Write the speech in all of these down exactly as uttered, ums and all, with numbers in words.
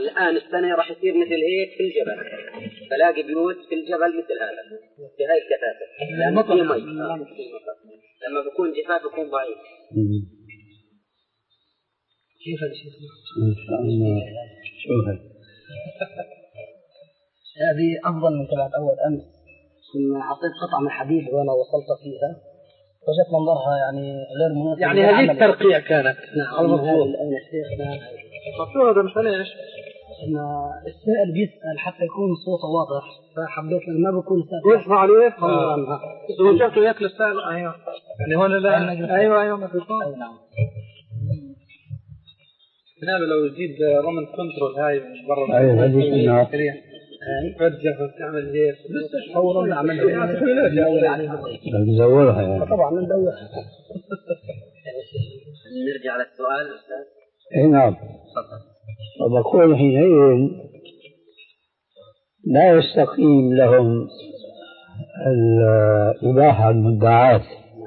الآن السنة راح يصير مثل هيك في الجبل، فلاقي بيوت في الجبل مثل هذا بهاي الكثافة، لأن في مي. لما بيكون جفاف بيكون ضعيف. كيف هذا الشيء؟ إن شاء الله. شو هذا؟ هذه أفضل من تبعت أول أمس، كنا حطيت قطعة من حديد وأنا وصلت فيها وجدت منظرها يعني غير مناسب. يعني هذه الترقيع كانت. نعم. الآن الشيخنا مطلوب هذا مش ليش؟ إن السائل بيسأل حتى يكون صوته واضح، فحبيت لما ما بكون سائل يسمع عليه. آه. هو شكله ياكل السائل. أيوه. يعني هون لا. أيوه أيوه ما بيكون. أي نعم. هنا لو يزيد رمن كنترول هاي من برا. أيوه هذه كنا. ترجع وتعمل هيك. بس فورا نعملها. نزورها يعني. طبعا ندورها. نرجع للسؤال أستاذ. إيه نعم. وبقول حينئذ لا يستقيم لهم الإباحة المدعاة،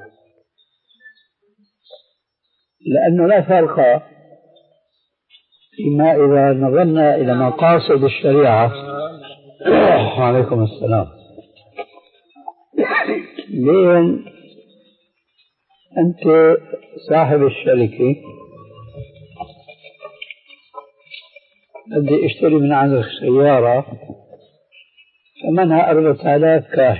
لأنه لا فرق فيما إذا نظرنا إلى مقاصد الشريعة. وعليكم السلام. لين أنت صاحب الشركة بدي اشتري من عندك سيارة ثمنها أربعة آلاف كاش،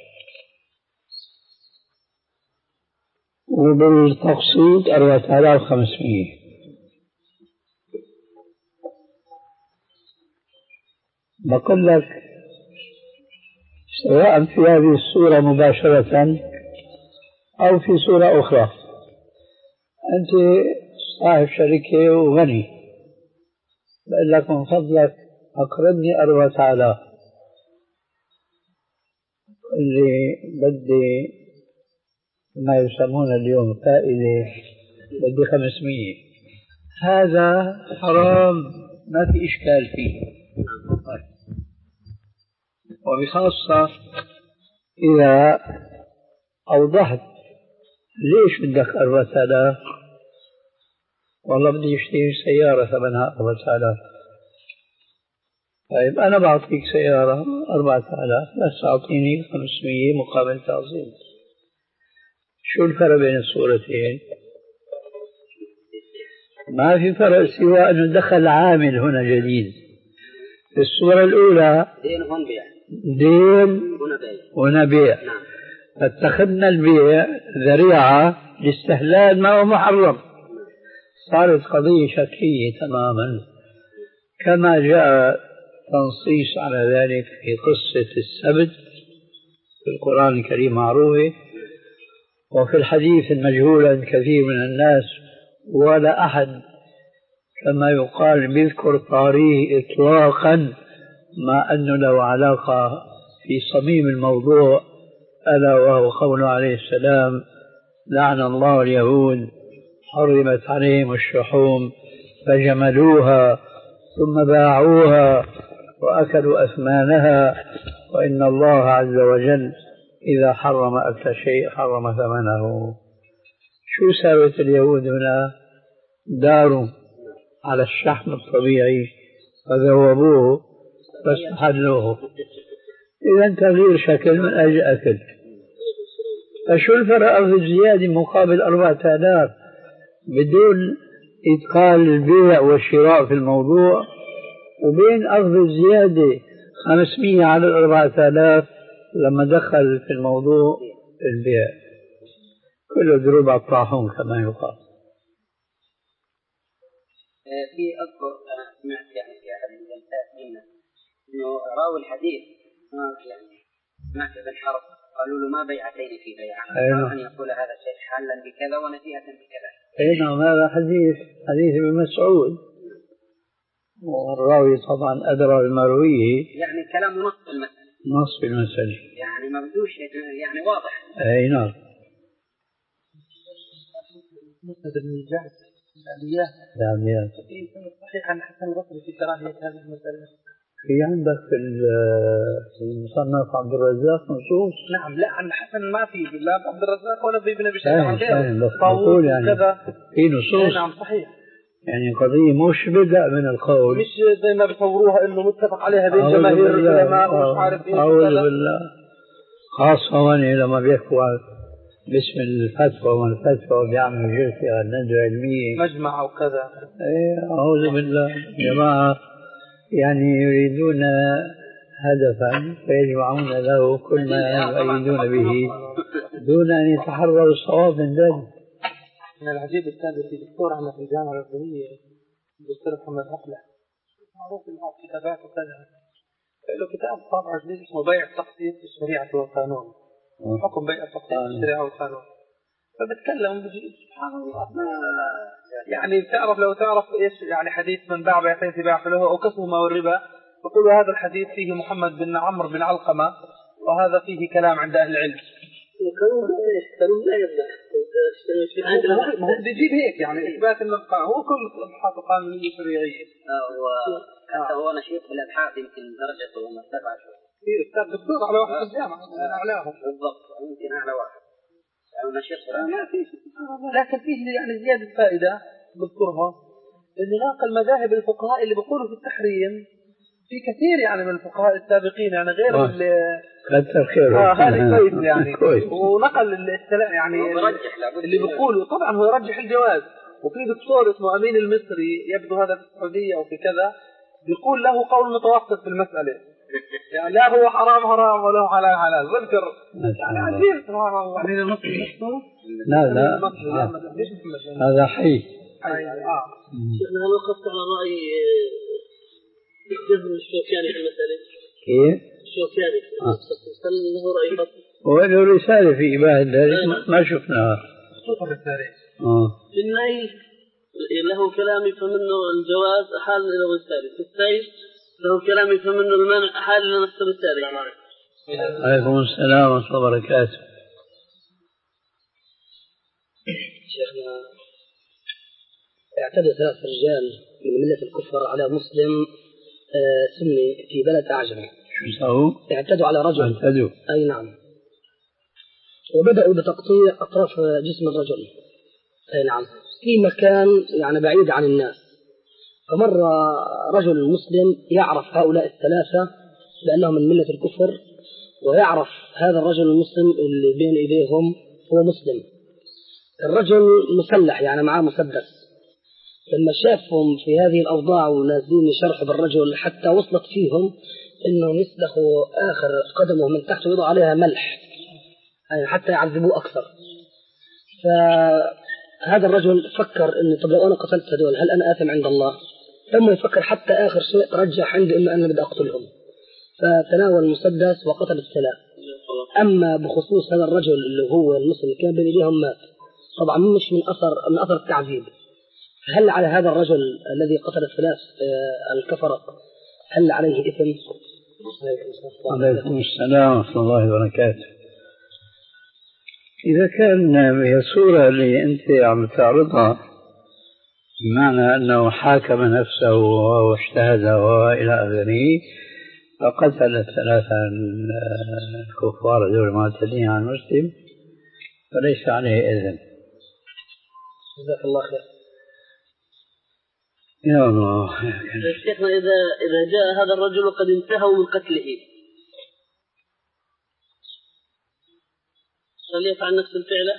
وبالتقسيط أربعة آلاف وخمسمية. بقول لك سواء في هذه الصورة مباشرة أو في صورة أخرى، أنت صاحب شركة وغني، بقول لك من فضلك أقرضني أربعة آلاف، اللي بدي ما يسمون اليوم فائدة بدي خمسمية. هذا حرام ما في إشكال فيه، وبخاصة إذا أوضحت ليش بدك أربعة آلاف. والله بدي اشتري سيارة ثمنها أربعة آلاف. طيب أنا بعطيك سيارة أربعة آلاف بس أعطيني خمسمية مقابل تعظيم. شو الفرق بين الصورتين؟ ما في فرق سوى أنه دخل عامل هنا جديد. في الصورة الأولى دين هون بيع، دين هنا بيع، فاتخذنا البيع ذريعة لاستحلال ما هو محرم. صارت قضية شكلية تماما، كما جاء تنصيص على ذلك في قصة السبت في القرآن الكريم معروفة، وفي الحديث المجهول عند كثير من الناس، ولا أحد كما يقال بيذكر طاريه إطلاقا، مع أنه له علاقة في صميم الموضوع، ألا وهو قوله عليه السلام: لعن الله اليهود حرمت عليهم الشحوم فجملوها ثم باعوها وأكلوا أثمانها، وإن الله عز وجل إذا حرم أكل شيء حرم ثمنه. شو ساوت اليهود هنا؟ داروا على الشحم الطبيعي فذوبوه فاستحلوه. إذا تغيير شكل من أجل أكل. فشو الفرق في الزيادة مقابل أربعة آلاف بدون إدخال البيع والشراء في الموضوع، وبين أخذ الزيادة خمسمية على الأربعة آلاف لما دخل في الموضوع البيع؟ كله ضروب على الطاحون كما يقال. في أذكر أنا سمعت يعني في أحد الجلسات منا إنه راوي الحديث يعني سمعت ابن حرب قالوا له ما بيعتين في بيعة، أن يقول هذا الشيء حالا بكذا ونزيهة بكذا. أي نعم، هذا حديث حديث ابن مسعود، والراوي طبعا أدرى بمرويه، يعني كلام نص المسألة، نص المسألة يعني ما بدوش يعني واضح. أي نعم. مسند بن الجعد الآليات الآليات صحيح عن حسن البصري في كراهية هذه المسألة. في عندك في المصنف عبد الرزاق نصوص؟ نعم. لا عن حسن ما في، لا عبد الرزاق ولا في ابن أبي شيبة، عن غيره طاووس يعني كذا في نصوص. نعم صحيح. يعني قضية مش بدأ من القول، مش زي ما بيصوروها إنه متفق عليها بين جماهير العلماء ومش عارف إيه. أعوذ بالله. خاصة هون لما بيحكوا باسم الفتوى والفتوى وبيعملوا جلسة ندوة علمية مجمع أو كذا. إيه أعوذ بالله. جماعة يعني يريدون هدفا فيجمعون له كل ما يؤيدون به دون أن يتحرروا الصواب من ذلك. من العجيب الثاني في دكتور عنا في الجامعة الأردنية الدكتور محمد هقلة معروف له كتابات وكذا، له كتاب طابع جديد اسمه بيع التخطيط في الشريعة والقانون، حكم بيع التخطيط في الشريعة والقانون. فبتكلم بجي سبحان الله يعني بتعرف لو تعرف ايش يعني حديث من باع بيعتين في باع فله او كسبهما والربا، يقول هذا الحديث فيه محمد بن عمرو بن علقمة وهذا فيه كلام عند أهل العلم. القانون القانون لا يمنع ما هو بده يجيب هيك يعني إثبات إنه هو كل أبحاث قانونية شرعية. هو هو نشيط في الأبحاث يمكن درجته مرتفعة شوي. في أستاذ دكتور على واحد في الجامعة من أعلاهم. بالضبط يمكن أعلى واحد. يعني نشيط في الأبحاث. لكن فيه يعني زيادة فائدة بذكرها إنه ناقل مذاهب الفقهاء اللي بيقولوا في التحريم في كثير يعني من الفقهاء السابقين يعني غير اللي كثر خيره. اه هذا كويس يعني ونقل السلام يعني اللي بيقولوا طبعا هو يرجح الجواز. وفي دكتور اسمه أمين المصري يبدو هذا في السعودية أو في كذا بيقول له قول متوسط في المسألة يعني لا هو حرام حرام ولا حلال حلال. بذكر يعني عجيب سبحان الله. أمين المصري لا لا هذا حي. اه شيخنا هل وقفت على رأي جزم الشوكاني في المسألة؟ كيف؟ الشوكاني هل له رأي خاص؟ هو له رسالة في إباحة ذلك ما شفناها. شوف الرسالة. آه. في النهي له كلام فمنه الجواز أحال إلى الرسالة. في السيد له كلام فمنه المنع أحال إلى نفس الرسالة. عليكم السلام ورحمة الله وبركاته. شيخنا اعتدى ثلاث رجال من ملة الكفر على مسلم آه سني في بلد أعجم. شو سووا؟ اعتدوا على رجل. اعتدوا. أي نعم. وبدأوا بتقطيع أطراف جسم الرجل. أي نعم. في مكان يعني بعيد عن الناس. فمر رجل مسلم يعرف هؤلاء الثلاثة بأنهم من ملة الكفر ويعرف هذا الرجل المسلم اللي بين إيديهم هو مسلم. الرجل مسلح يعني معاه مسدس. لما شافهم في هذه الأوضاع ونازلين يشرحوا بالرجل حتى وصلت فيهم إنهم يسلخوا آخر قدمه من تحت ويضعوا عليها ملح يعني حتى يعذبوه أكثر. فهذا الرجل فكر إنه طب لو أنا قتلت هذول هل أنا آثم عند الله؟ لما يفكر حتى آخر شيء رجح عنده إنه أنا بدي أقتلهم. فتناول المسدس وقتل السلاح. أما بخصوص هذا الرجل اللي هو المسلم كان بين إيديهم مات طبعا مش من أثر من أثر التعذيب. هل على هذا الرجل الذي قتل الثلاث الكفرة هل عليه إثم؟ عليكم السلام ورحمة الله وبركاته. إذا كان هي الصورة اللي أنت عم تعرضها بمعنى أنه حاكم نفسه واجتهد وإلى آخره فقتل الثلاثة الكفار دول المعتدين على المسلم فليس عليه إثم. جزاك الله خير. يا الله. شيخنا إذا إذا جاء هذا الرجل وقد انتهوا من قتله هل يفعل نفس الفعل؟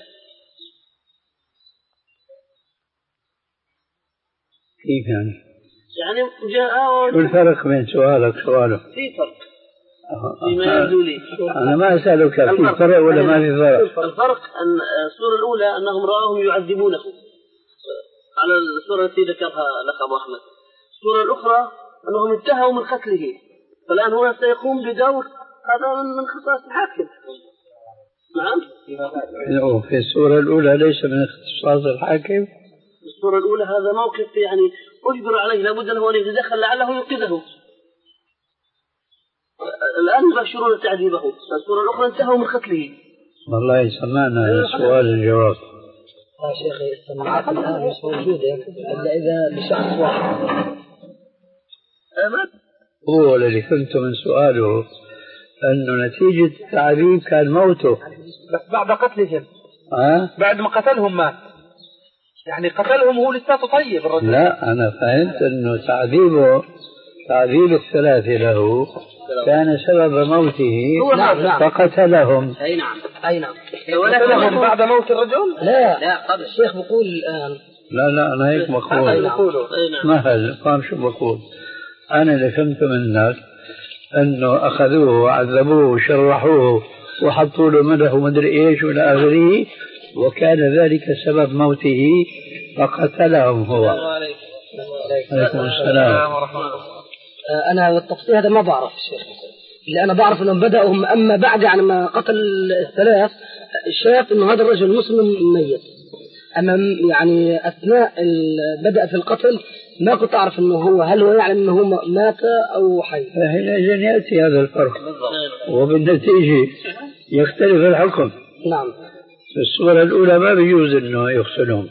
كيف يعني؟ يعني جاء شو الفرق بين سؤالك وسؤاله؟ في فرق فيما يبدو لي. أنا ما أسألك في فرق ولا ما في فرق؟ الفرق أن الصورة الأولى أنهم رأوهم يعذبونه على الصورة التي ذكرها لك أبو أحمد. الصورة الأخرى أنهم انتهوا من قتله فالآن هو سيقوم بدور هذا من خصائص الحاكم. نعم. في الصورة الأولى ليس من اختصاص الحاكم. الصورة الأولى هذا موقف يعني أجبر عليه لابد أنه أن يتدخل لعله ينقذه. الآن يباشرون تعذيبه. الصورة الأخرى انتهوا من قتله. والله سمعنا سؤال الجواب. يا شيخي السماعات الآن مش موجودة إلا إذا لشخص واحد. هو الذي فهمت من سؤاله أنه نتيجة التعذيب كان موته بس بعد قتلهم. أه؟ بعد ما قتلهم مات. يعني قتلهم هو لساته طيب الرجل. لا أنا فهمت أنه تعذيبه تعذيب الثلاثة له كان سبب موته فقتلهم. أي نعم أي نعم. قتلهم بعد موت الرجل؟ لا لا قبل. الشيخ بقول الآن. لا لا أنا هيك بقول. ما هل فهم شو بقول؟ أنا اللي فهمت منك أنه أخذوه وعذبوه وشرحوه وحطوا له مدح ومدري إيش وإلى آخره، وكان ذلك سبب موته فقتلهم هو. عليكم السلام. أنا والتفصيل هذا ما بعرف الشيخ، اللي أنا بعرف أنهم بدأوا أما بعد يعني ما قتل الثلاث شاف أنه هذا الرجل مسلم ميت، أما يعني أثناء بدأ في القتل ما كنت أعرف أنه هو هل هو يعلم أنه مات أو حي. فهنا يأتي هذا الفرق وبالنتيجة يختلف الحكم. نعم. في الصورة الأولى ما بيجوز أنه يقتلهم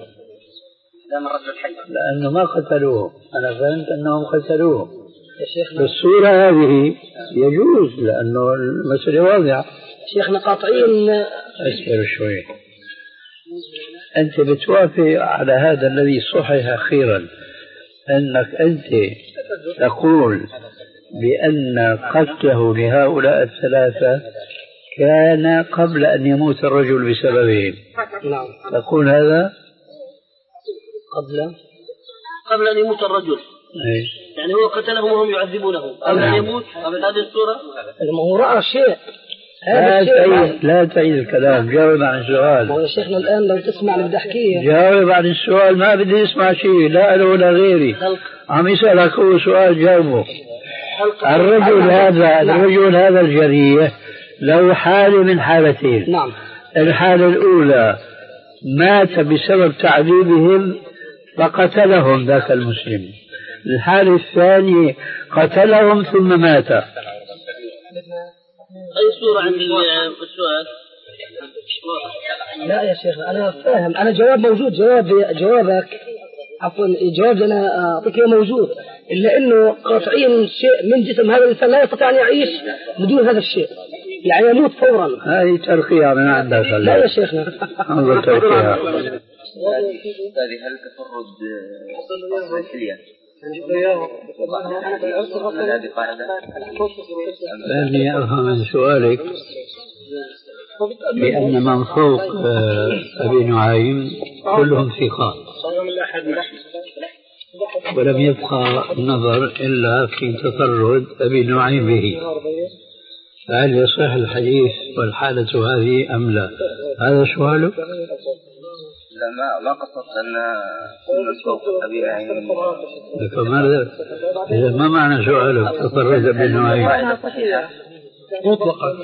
لأنه ما قتلوه، أنا فهمت أنهم قتلوه. في الصورة هذه يجوز لأنه المسألة واضحة. شيخنا قاطعين. أسفر شوي. أنت بتوافق على هذا الذي صحح أخيرا أنك أنت تقول بأن قتله لهؤلاء الثلاثة كان قبل أن يموت الرجل بسببهم. نعم. تقول هذا قبل قبل أن يموت الرجل. أي. يعني هو قتلهم وهم يعذبونه قبل أن يموت. قبل هذه الصورة هو رأى شيء. لا تعيد لا تعيد الكلام، جاوب عن السؤال. يا شيخنا الآن لو تسمع اللي بدي أحكيه. جاوب عن السؤال، ما بدي اسمع شيء لا له ولا غيري. عم يسألك هو سؤال جاوبه. الرجل هذا الرجل هذا الجريح له حالة من حالتين. نعم. الحالة الأولى مات بسبب تعذيبهم فقتلهم ذاك المسلم. الحالة الثانية قتلهم ثم مات. أي صورة عند السؤال؟ لا يا شيخ أنا فاهم، أنا جواب موجود، جواب جوابك عفوا جواب أنا أعطيك موجود، إلا إنه قاطعين شيء من جسم هذا الإنسان لا يستطيع أن يعيش بدون هذا الشيء، يعني يموت فورا. هذه ترقية من عندك. لا يا شيخنا. انظر ترقية. هذه هل تفرد الحلية؟ لأني أفهم من سؤالك بأن من فوق أبي نعيم كلهم ثقات ولم يبقى النظر إلا في تفرد أبي نعيم به، فهل يصح الحديث والحالة هذه أم لا؟ هذا سؤالك؟ لا ما ما قصدت أن من فوق أبي نعيم. فماذا إذا ما معنى سؤالك تفرد أبي نعيم؟ مطلقا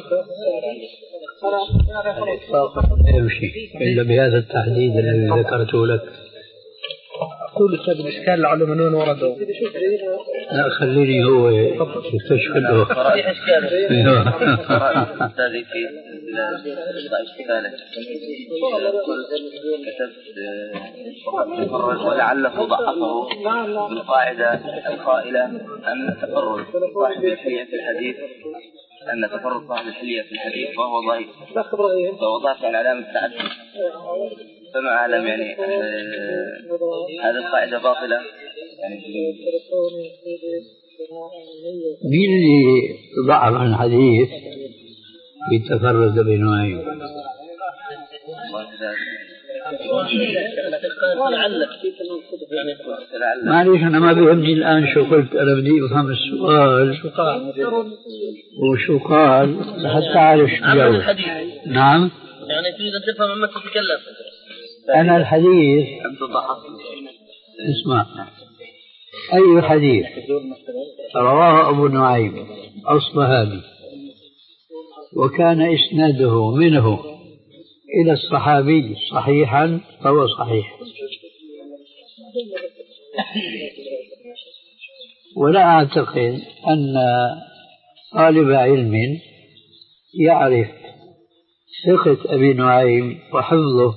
يمشي إلا بهذا التحديد الذي ذكرته لك. أقول أستاذ الإشكال لعله من وين ورده. لا خليني هو يكتشف له. صحيح إشكاله. أستاذي في إشكاله كتبت ولعله ضعفه بالقاعدة القائلة أن تفرد صاحب الحلية في الحديث أن تفرد صاحب الحلية في الحديث فهو ضعيف، فوضعت عن علامة التعدد، فما أعلم يعني هذه القاعدة باطلة يعني. مين اللي ضعف عن الحديث بتفرد بنوعين؟ معليش أنا ما بيهمني الآن شو قلت، أنا بدي أفهم السؤال وشو قال لحتى أعرف شو جاوب. نعم يعني تريد أن تفهم عما تتكلم. أنا الحديث اسمع أي حديث رواه أبو نعيم أصبهاني وكان إسناده منه إلى الصحابي صحيحا فهو صحيح، ولا أعتقد أن طالب علم يعرف ثقة أبي نعيم وحفظه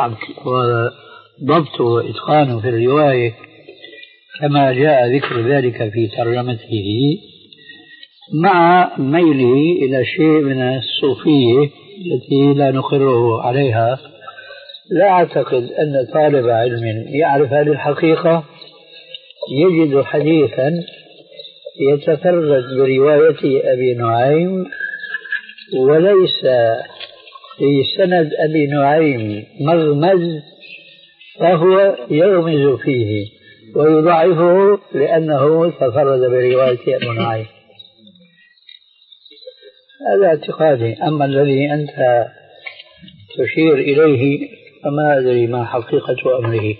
وضبطه وإتقانه في الرواية كما جاء ذكر ذلك في ترجمته، مع ميله إلى شيء من الصوفية التي لا نقره عليها، لا أعتقد أن طالب علم يعرف هذه الحقيقة يجد حديثا يتفرد برواية أبي نعيم وليس في سند أبي نعيم مغمز فهو يغمز فيه ويضعفه لأنه تفرد برواية أبي نعيم. هذا اعتقادي. أما الذي أنت تشير إليه فما أدري ما حقيقة أمره.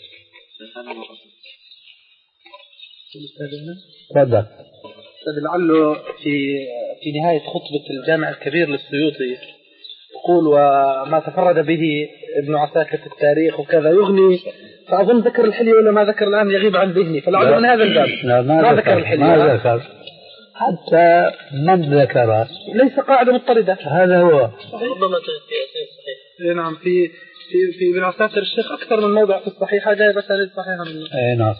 تفضل. لعله في في نهاية خطبة الجامع الكبير للسيوطي يقول وما تفرد به ابن عساكر في التاريخ وكذا يغني، فأظن ذكر الحلي ولا ما ذكر الآن يغيب عن ذهني، فلعله من هذا الباب. لا ما, ما ذكر الحلي، ما ذكر حتى من ذكر ليس قاعدة مضطردة. هذا هو. ربما صحيح. نعم في في في ابن عساكر الشيخ أكثر من موضع في الصحيحة جاي بس صحيحة منه. أي نعم.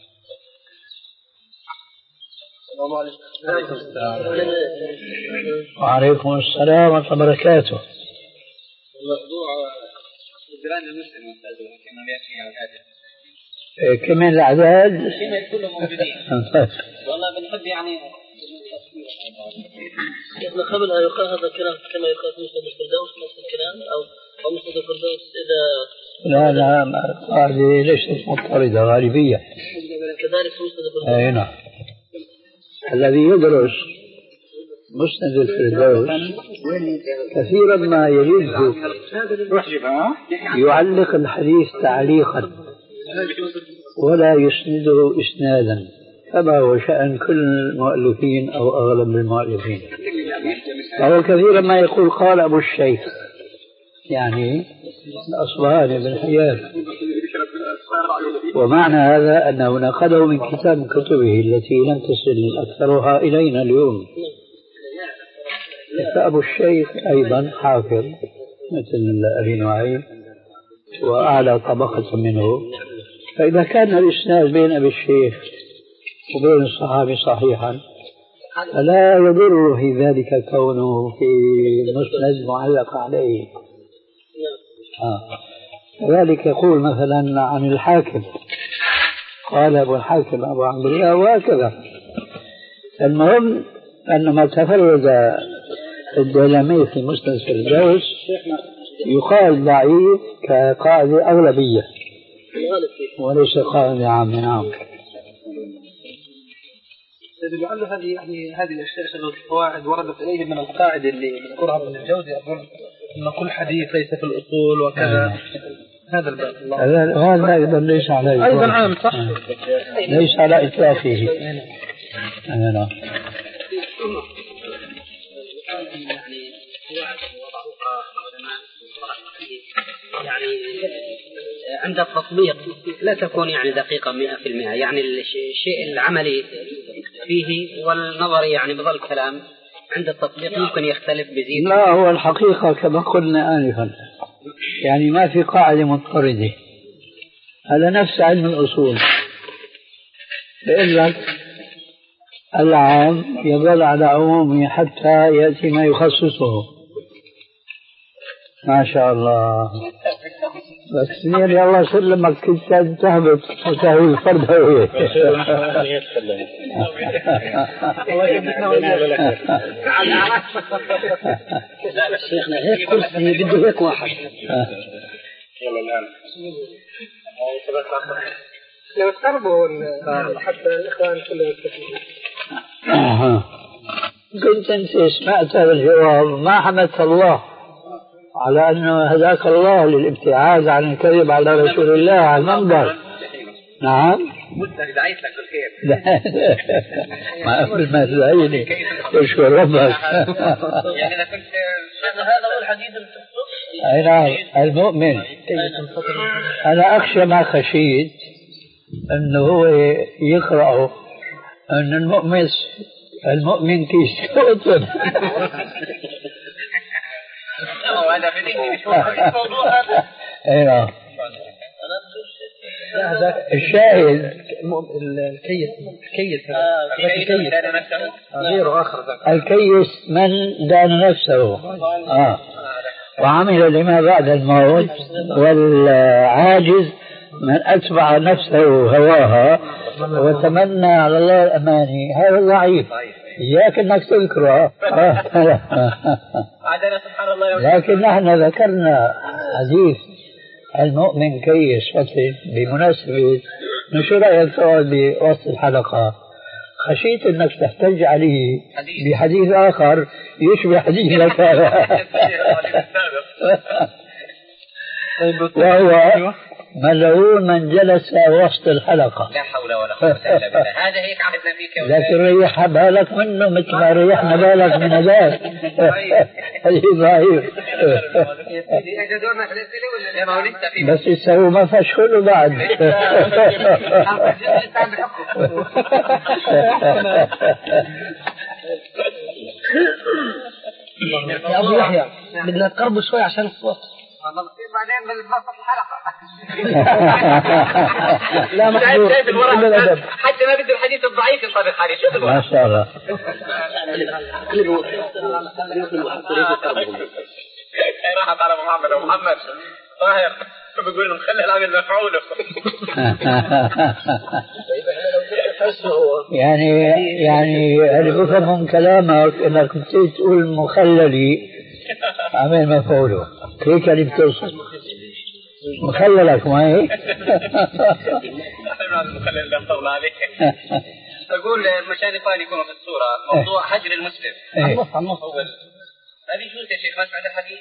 عليكم السلام. وعليكم السلام ورحمة الله وبركاته. موضوع جيران المسلم كما يأتي الأعداد. كمان الأعداد؟ كما كلهم موجودين. والله بنحب يعني. شيخنا قبلها يقال هذا الكلام كما يقال في مسند الفردوس نفس الكلام أو أو مسند الفردوس إذا. لا لا هذه ليست مضطردة غالبية. كذلك في مسند الفردوس. أي نعم. الذي يدرس مسند الفردوس كثيرا ما يجد يعلق الحديث تعليقا ولا يسنده إسنادا كما هو شأن كل المؤلفين أو أغلب المؤلفين. فهو كثيرا ما يقول قال أبو الشيخ يعني الأصبهاني بن حيان، ومعنى هذا أنه نقله من كتاب من كتبه التي لم تصل أكثرها إلينا اليوم. فأبو الشيخ أيضا حافظ مثل أبي نعيم وأعلى طبقة منه، فإذا كان الإسناد بين أبي الشيخ وبين الصحابي صحيحا فلا يضر في ذلك كونه في مسند معلق عليه. آه. كذلك يقول مثلا عن الحاكم قال أبو الحاكم أبو عبد الله وهكذا. المهم أن ما تفرد الديلمي في مسند الفردوس يقال ضعيف كقاعدة أغلبية وليس قاعدة عامة. نعم. لعل هذه يعني هذه الأشياء القواعد وردت إليه من القاعدة اللي ذكرها ابن الجوزي أظن أن كل حديث ليس في الأصول وكذا. هذا الباب هذا أيضا ليس على أيضا عام صح ليس على إطلاقه. أنا يعني عند التطبيق لا تكون يعني دقيقة مئة في المئة، يعني الشيء العملي فيه والنظر يعني بظل كلام عند التطبيق ممكن يختلف بزيد. لا هو الحقيقة كما قلنا آنفا يعني ما في قاعدة مضطردة. هذا نفس علم الأصول بيقول لك العام يظل على عمومه حتى يأتي ما يخصصه. ما شاء الله. بس يعني الله سلمك كنت تهبط وتهوي الفرد هوية. شيخنا هيك كرسي بده هيك واحد. يلا الآن. لو تقربوا حتى الإخوان كلهم يستفيدون. كنت أنت سمعت هذا الجواب ما حمدت الله على أنه هداك الله للابتعاد عن الكذب على رسول الله على المنبر. نعم دعيت لك بالخير. ما أقول ما تدعيني اشكر ربك. يعني أنا كنت هذا هو الحديث أي نعم. المؤمن أنا أخشى ما خشيت أنه هو يقرأ أن المؤمن المؤمن كيس قطن. هذا في الموضوع هذا. أيوة. الشاهد الكيس الكيس هذا غير آخر. الكيس من دان نفسه. آه. وعمل لما بعد الموت، والعاجز من أتبع نفسه هواها وتمنى على الله الأماني هذا ضعيف، إياك أنك تذكره. لكن نحن ذكرنا حديث المؤمن كيس فتن بمناسبة نشر رأيك بوسط الحلقة، خشيت أنك تحتج عليه بحديث آخر يشبه حديثك هذا، وهو ملعون من جلس وسط الحلقة. لا حول ولا قوة إلا بالله. هذا هيك عرفنا فيك. لكن ريح بالك منه مثل ما ريحنا بالك من هذاك. هذه ضعيف. بس يسووا ما فشلوا بعد. يا أبو يحيى بدنا نقرب شوي عشان الصوت. بعدين بالبسط الحلقة. لا محظور. حتى ما بده الحديث الضعيف ينطبق عليه. شوف ما شاء الله. راحت على محمد ومحمد طاهر بيقول لهم خلي العمل مفعوله. يعني يعني اللي بفهم من كلامك انك بتيجي تقول مخللي عمل مفعوله، هيك اللي بتوصل مخللك ما هيك؟ المخلل اللي طول عليك. أقول مشان إخواني يكونوا في الصورة موضوع هجر المسلم. النص النص هذه شو يا شيخ ما سمعت الحديث؟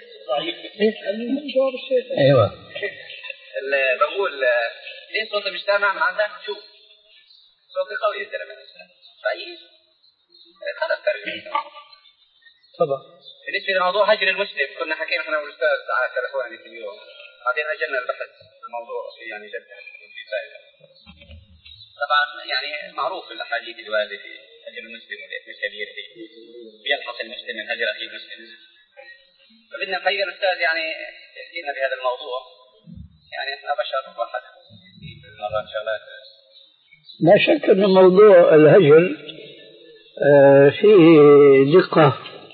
ايوه. بقول ليه صوت مش سامع مع عندك؟ شوف صوتي قوي يا زلمة. طيب خلاص ترجع. تفضل. بالنسبة لموضوع هجر المسلم كنا حكينا احنا والأستاذ عاشر إخواني في اليوم، بعدين أجلنا البحث في الموضوع يعني جدا في فائدة. طبعا يعني معروف الأحاديث الواردة في هجر المسلم والإثم الكبير بيلحق المسلم من هجر أخيه المسلم. فبدنا نخير الأستاذ يعني يحكينا بهذا الموضوع، يعني احنا بشر واحد في مرات شغلات. لا شك أن موضوع الهجر فيه دقة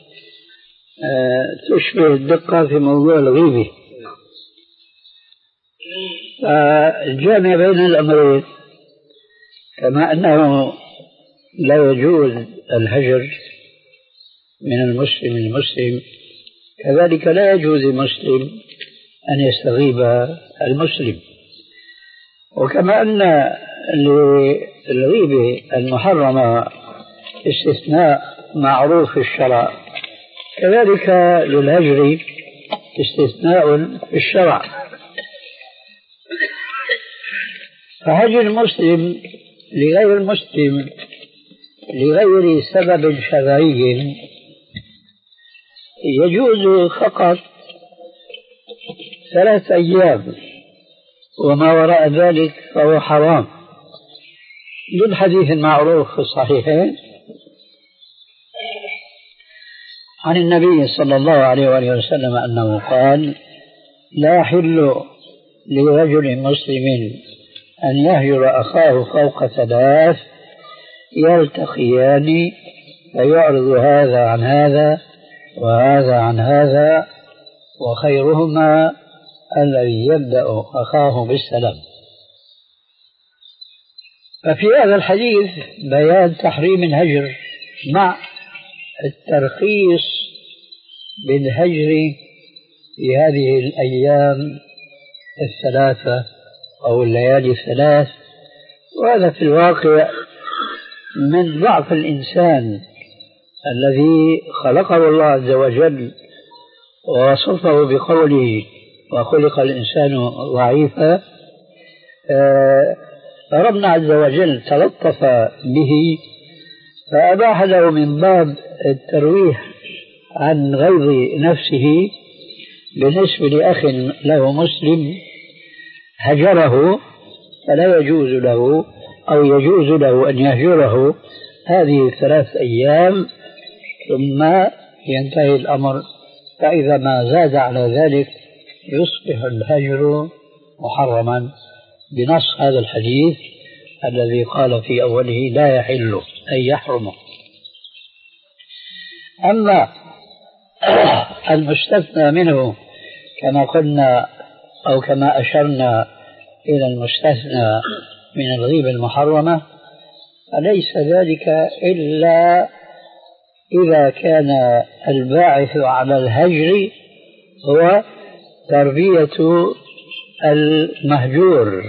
تشبه الدقة في موضوع الغيبة. الجامع بين الأمرين كما أنه لا يجوز الهجر من المسلم المسلم، كذلك لا يجوز المسلم أن يستغيب المسلم. وكما أن للغيبة المحرمة استثناء معروف في الشرع، كذلك للهجر استثناء في الشرع. فهجر المسلم لغير المسلم لغير سبب شرعي يجوز فقط ثلاث أيام، وما وراء ذلك فهو حرام، للحديث المعروف في الصحيحين عن النبي صلى الله عليه وآله وسلم أنه قال: لا يحل لرجل مسلم أن يهجر أخاه فوق ثلاث يلتقيان فيعرض هذا عن هذا وهذا عن هذا، وخيرهما الذي يبدأ أخاه بالسلام. ففي هذا الحديث بيان تحريم الهجر مع الترخيص بالهجر في هذه الأيام الثلاثة أو الليالي الثلاث. وهذا في الواقع من ضعف الإنسان الذي خلقه الله عز وجل ووصفه بقوله: وخلق الإنسان ضعيفا. ربنا عز وجل تلطف به فأباح له من باب الترويح عن غيظ نفسه بالنسبة لأخ له مسلم هجره، فلا يجوز له أو يجوز له أن يهجره هذه الثلاث أيام ثم ينتهي الأمر. فإذا ما زاد على ذلك يصبح الهجر محرما بنص هذا الحديث الذي قال في أوله: لا يحل أي يحرم. أما المستثنى منه كما قلنا أو كما أشرنا إلى المستثنى من الغيبة المحرمة، فليس ذلك إلا إذا كان الباعث على الهجر هو تربية المهجور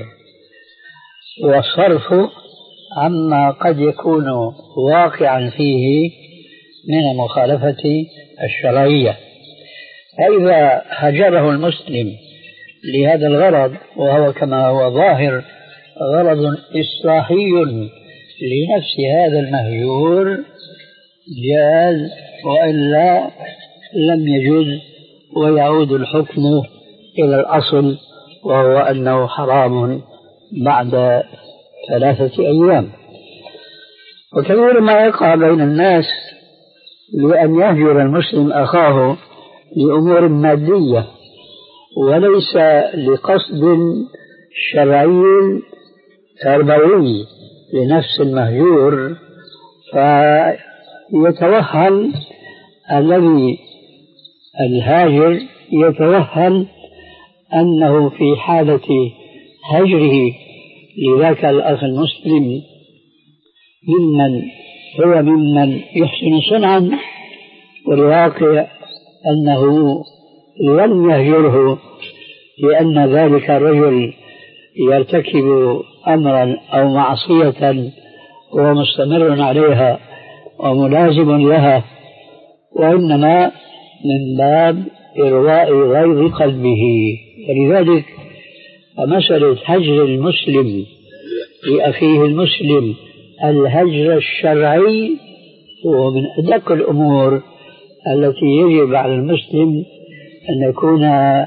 والصرف عما قد يكون واقعا فيه من المخالفة الشرعية. فإذا هجره المسلم لهذا الغرض، وهو كما هو ظاهر غرض إصلاحي لنفس هذا المهجور، جاز، وإلا لم يجوز، ويعود الحكم إلى الأصل وهو أنه حرام بعد ثلاثة أيام. وكثير ما يقع بين الناس لأن يهجر المسلم أخاه لأمور مادية وليس لقصد شرعي تربوي لنفس المهجور، فيتوهم الذي الهاجر يتوهم أنه في حالة هجره لذاك الأخ المسلم ممن هو ممن يحسن صنعا، والواقع أنه لم يهجره لأن ذلك الرجل يرتكب أمرا أو معصية هو مستمر عليها وملازم لها، وإنما من باب إرواء غيظ قلبه. ولذلك فمسألة هجر المسلم لأخيه المسلم الهجر الشرعي هو من أدق الأمور التي يجب على المسلم أن يكون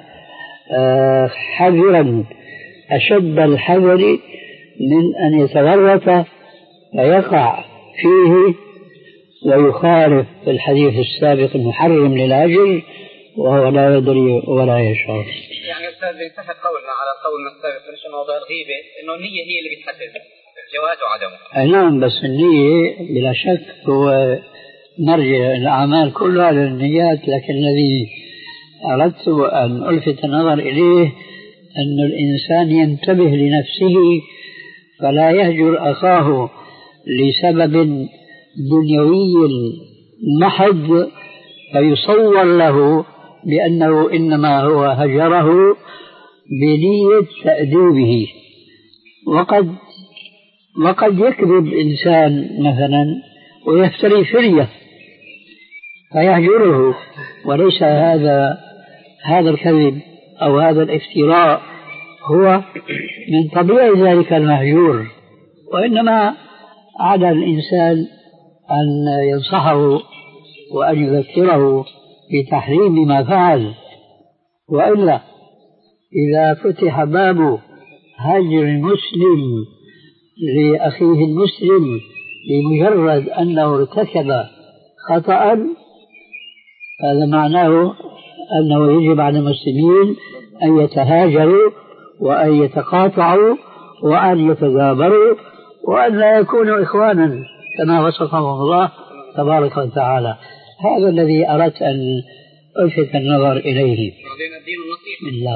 حذرا أشد الحذر من أن يتورط ويقع فيه ويخالف في الحديث السابق المحرم للهجر وهو لا يدري ولا يشعر. يعني أستاذ بيتفق قولنا على قولنا السابق في موضوع الغيبة إنه النية هي اللي بتحدد الجواز وعدمه. نعم، بس النية بلا شك هو مرجع الأعمال كلها للنيات، لكن الذي أردت أن ألفت النظر إليه أن الإنسان ينتبه لنفسه فلا يهجر أخاه لسبب دنيوي محض فيصور له بأنه إنما هو هجره بنية تأديبه. وقد وقد يكذب إنسان مثلا ويفتري فرية فيهجره، وليس هذا هذا الكذب أو هذا الافتراء هو من طبيعة ذلك المهجور، وإنما على الإنسان أن ينصحه وأن يذكره بتحريم ما فعل. وإلا إذا فتح باب هجر المسلم لأخيه المسلم لمجرد أنه ارتكب خطأ، هذا معناه أنه يجب على المسلمين أن يتهاجروا وأن يتقاطعوا وأن يتدابروا وأن لا يكونوا إخوانا كما وصفهم الله تبارك وتعالى. هذا الذي أردت أن ألفت النظر إليه. بسم الله.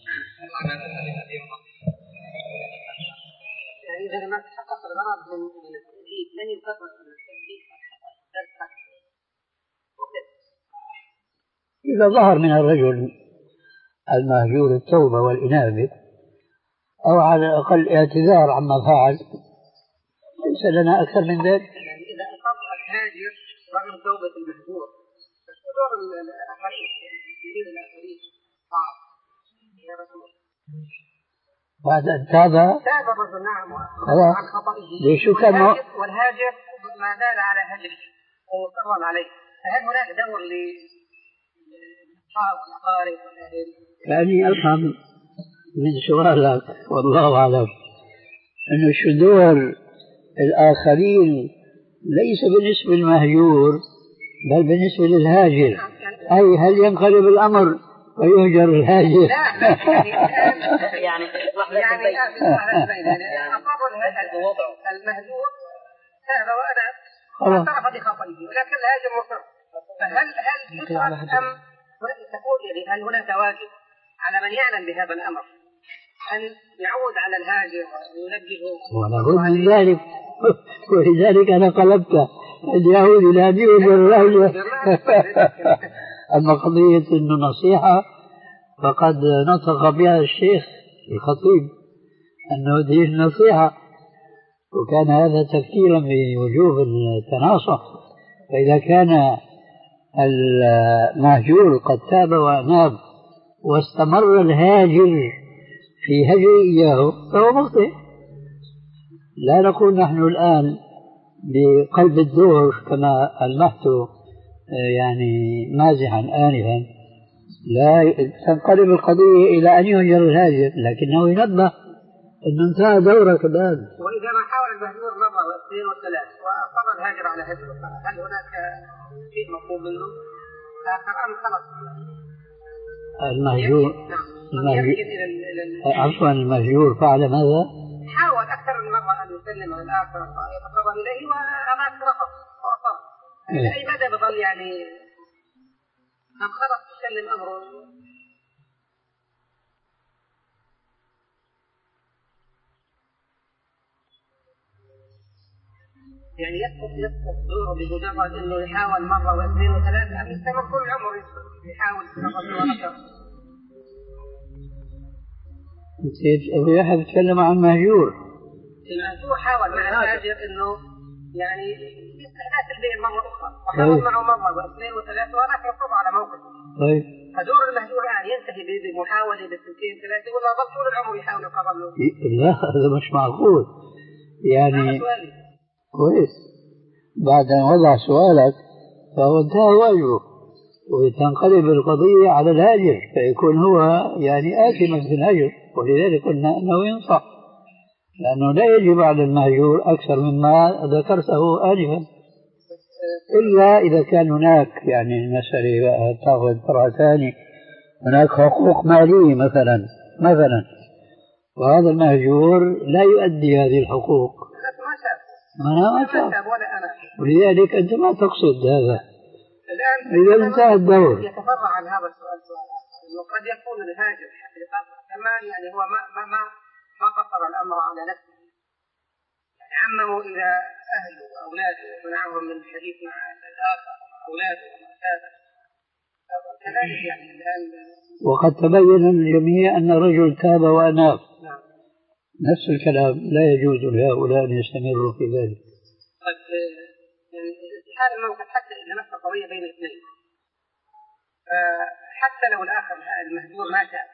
يعني إذا ما تحقق الغرض من التأديب لن يكرر من التأديب إذا ظهر من الرجل المهجور التوبة والإنابة أو على الأقل اعتذار عما فعل ليس لنا أكثر من ذلك. يعني إذا أقر الهاجر رغم توبة المهجور فشدور الآخرين يريد الآخرين صعب يا رسول بعد أن تاب تاب الرجل نعم عن خطئه ليش كان والهاجر ما زال على هجره ومصرا عليه، فهل هناك دور لأصحاب الأقارب والأهل؟ يعني أفهم من سؤالك والله أعلم أن شذور الآخرين ليس بالنسبة للمهجور بل بالنسبة للهاجر، أي هل ينقلب الأمر ويهجر الهاجر؟ يعني يعني أقر المهجور تاب وأنا اعترف بخطئه ولكن الهاجر مصر فهل هل أم تقول يعني هل هناك واجب على من يعلم بهذا الأمر أن يعود على الهاجر وينبهه؟ ولابد من ذلك، ولذلك أنا قلبت اليهود لا يؤجر الهاجر. أما قضية إنه نصيحة فقد نطق بها الشيخ الخطيب أنه دين النصيحة، وكان هذا تفكيرا بوجوب التناصح. فإذا كان المهجور قد تاب وأناب واستمر الهاجر في هجر إياه فهو مخطئ. لا نقول نحن الآن بقلب الدور كما ألمحت يعني مازحا آنفا، لا تنقلب القضية إلى أن يهجر الهاجر، لكنه ينبه أنه انتهى دورك الآن. وإذا ما حاول المهجور مرة واثنين وثلاث وأصر الهاجر على هجره، هل هناك شيء مطلوب منه آخر أم خلص؟ المهجور عفوا المهجور فعل ماذا؟ حاول أكثر من مرة أن يسلم الآخر يتقرب إليه وأمات رفض وأصر. أي مدى بظل يعني أم خلص تسلم أمره؟ يعني يسقط يسقط دوره بمجرد انه يحاول مره واثنين وثلاثه، ام يستمر طول عمره يحاول مره واثنين؟ ابو يحيى بيتكلم عن مهجور. المهجور حاول مع الهاجر انه يعني يستحدث البيت مره اخرى، وحاول معه مره واثنين وثلاثه ولكن يصر على موقفه. طيب فدور المهجور الان ينتهي بمحاوله بالسنتين ثلاثه ولا ظل طول العمر يحاول يقرب له؟ لا هذا مش معقول يعني. كويس، بعد أن وضع سؤالك فهو انتهى واجبه، وتنقلب القضية على الهاجر فيكون هو يعني آثما في الهجر. ولذلك قلنا أنه ينصح، لأنه لا يجب على المهجور أكثر مما ذكرته آنفا، إلا إذا كان هناك يعني المسألة تأخذ فرع ثاني، هناك حقوق مالية مثلا مثلا وهذا المهجور لا يؤدي هذه الحقوق. أنا ما أشعر، ولذلك أنت ما تقصد هذا. إذا انتهى الدور يتفرع عن هذا السؤال سؤال إنه قد يكون الهاجر حقيقة كمان يعني هو ما ما ما ما قصر الأمر على نفسه، يعني عمه إلى أهله وأولاده ومنعهم من الحديث مع الآخر أولاده ومعتاده كذلك يعني الآن. وقد تبين للجميع أن الرجل تاب وأناب. نعم. نفس الكلام لا يجوز لهؤلاء أن يستمروا في ذلك. قد يعني استحال الموقف حتى إذا نفس القضية بين الاثنين، حتى لو الآخر المهجور ما شاء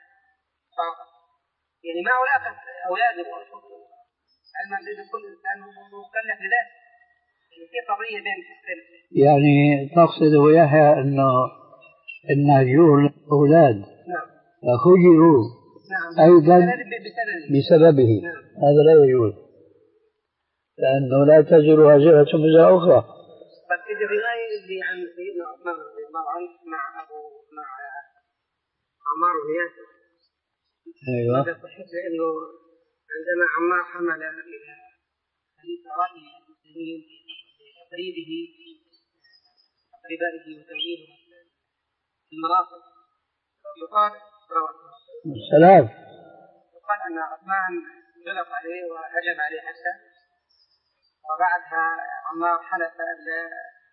يعني معه الآخر أولاده وأسرته، المهجور كل إنسان مكلف لذاته، يعني في قضية بين الحسين. يعني تقصد وياها أنه المهجور أولاد نعم فهجروا نعم أيضا بسببه. نعم. هذا لا يجوز، لأنه لا تزر وازرة وزر أخرى. بس في الرواية اللي عن سيدنا عثمان رضي الله عنه مع أبو مع عمار بن ياسر، أيوة هذا صحيح، لأنه عندما عمار حمل إلى خليفة رأي المسلمين تقريبه تقريبانه وتغييره المناصب يقال السلام يقال أن عثمان جلب عليه وهجم عليه حتى، وبعدها عمار حلف أن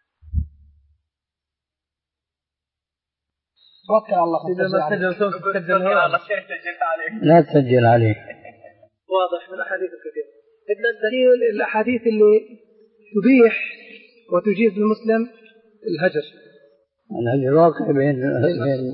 توكل على الله. إذا ما سجلتم تسجل عليه. لا تسجل عليه. واضح من الأحاديث الكثيرة. إذن الدليل الأحاديث اللي تبيح وتجيز للمسلم الهجر. الهجر واقع بين بين